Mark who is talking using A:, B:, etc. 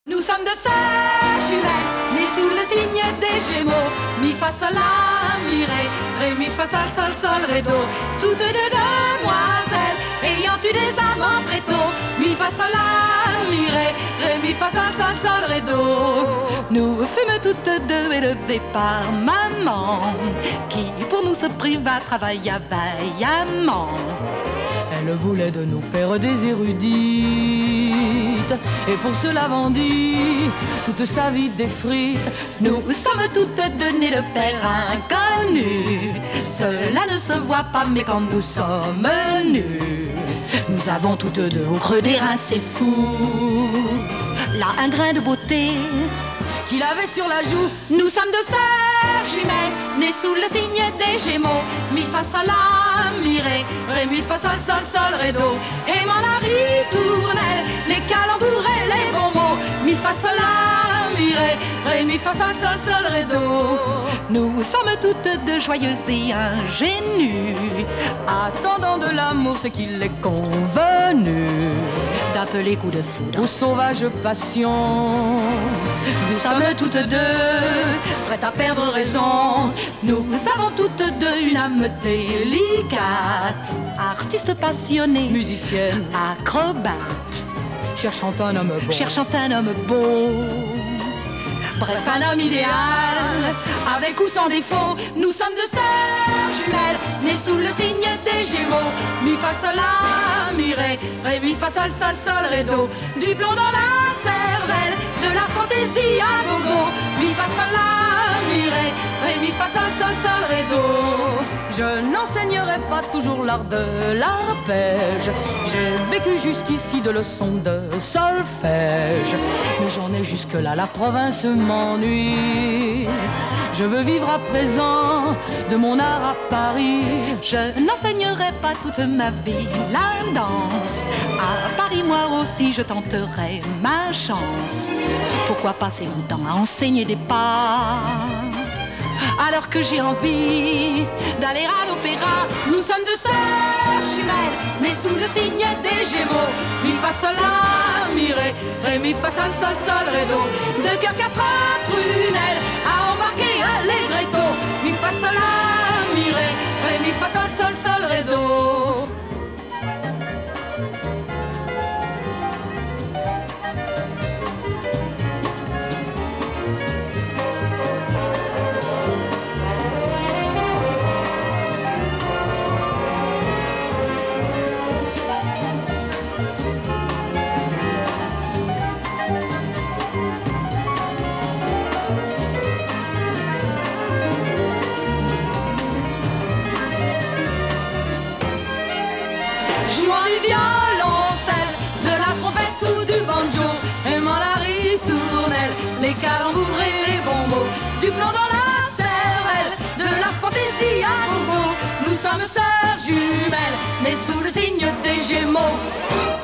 A: Nous sommes deux sœurs jumelles, nées sous le signe des Gémeaux. Mi fa sol la mi ré mi fa sol sol sol ré do. Toutes deux demoiselles ayant eu des amants très tôt. Mi fa sol la mi ré mi fa sol sol sol ré do. Nous fûmes toutes deux élevées par maman, qui pour nous se priva travailla vaillamment.
B: Elle voulait de nous faire des érudites, et pour cela vendit toute sa vie des frites.
A: Nous sommes toutes deux nées de pères inconnus. Cela ne se voit pas, mais quand nous sommes nus,
B: nous avons toutes deux au creux des reins, c'est fou,
A: là un grain de beauté
B: qu'il avait sur la joue.
A: Nous sommes deux sœurs jumelles, nées sous le signe des Gémeaux. Mi fa sol la mi ré mi fa sol sol sol ré do. Aimant la ritournelle, les calembours et les bons mots. Mi fa sol la mi ré mi fa sol sol sol ré do. Nous sommes toutes deux joyeuses et ingénues,
B: attendant de l'amour ce qu'il est convenu
A: d'appeler coup de foudre
B: ou sauvage passion.
A: Nous sommes toutes deux prêtes à perdre raison. Nous avons toutes deux une âme délicate, artiste passionnée,
B: musicienne,
A: acrobate,
B: cherchant un homme
A: beau. Bref, un homme idéal, avec ou sans défaut. Nous sommes deux sœurs jumelles, nées sous le signe des Gémeaux. Mi fa sol la mi ré mi fa sol sol sol ré do. Du plomb dans la cervelle, de la fantaisie à gogo. Mi fa sol la mi ré mi fa sol sol sol ré do.
B: Je n'enseignerai pas toujours l'art de l'arpège. J'ai vécu jusqu'ici de leçons de solfège, mais j'en ai jusque-là, la province m'ennuie. Je veux vivre à présent de mon art à Paris.
A: Je n'enseignerai pas toute ma vie la danse. À Paris, moi aussi, je tenterai ma chance. Pourquoi passer mon temps à enseigner des pas, alors que j'ai envie d'aller à l'opéra? Nous sommes deux sœurs jumelles, nées sous le signe des Gémeaux. Mi fa sol la mi ré mi fa sol sol sol ré do. Deux cœurs, quatre prunelles à embarquer allegretto. Mi fa sol la mi ré mi fa sol sol sol ré do. Jouant du violoncelle, de la trompette ou du banjo, aimant la ritournelle, les calembours et les bons mots. Du plomb dans la cervelle, de la fantaisie à gogo. Nous sommes sœurs jumelles, nées sous le signe des Gémeaux.